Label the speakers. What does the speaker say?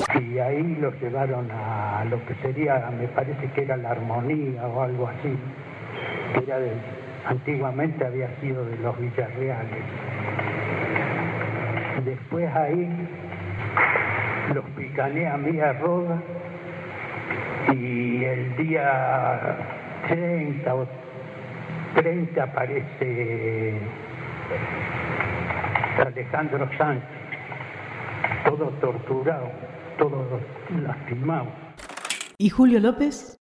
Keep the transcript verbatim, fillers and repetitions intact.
Speaker 1: Y ahí los llevaron a lo que sería, me parece que era la Armonía o algo así, que era de, antiguamente había sido de los Villarreales. Después ahí los picané a mí a Roda y el día treinta o treinta aparece Alejandro Sánchez, todo torturado, todo lastimado.
Speaker 2: ¿Y Julio López?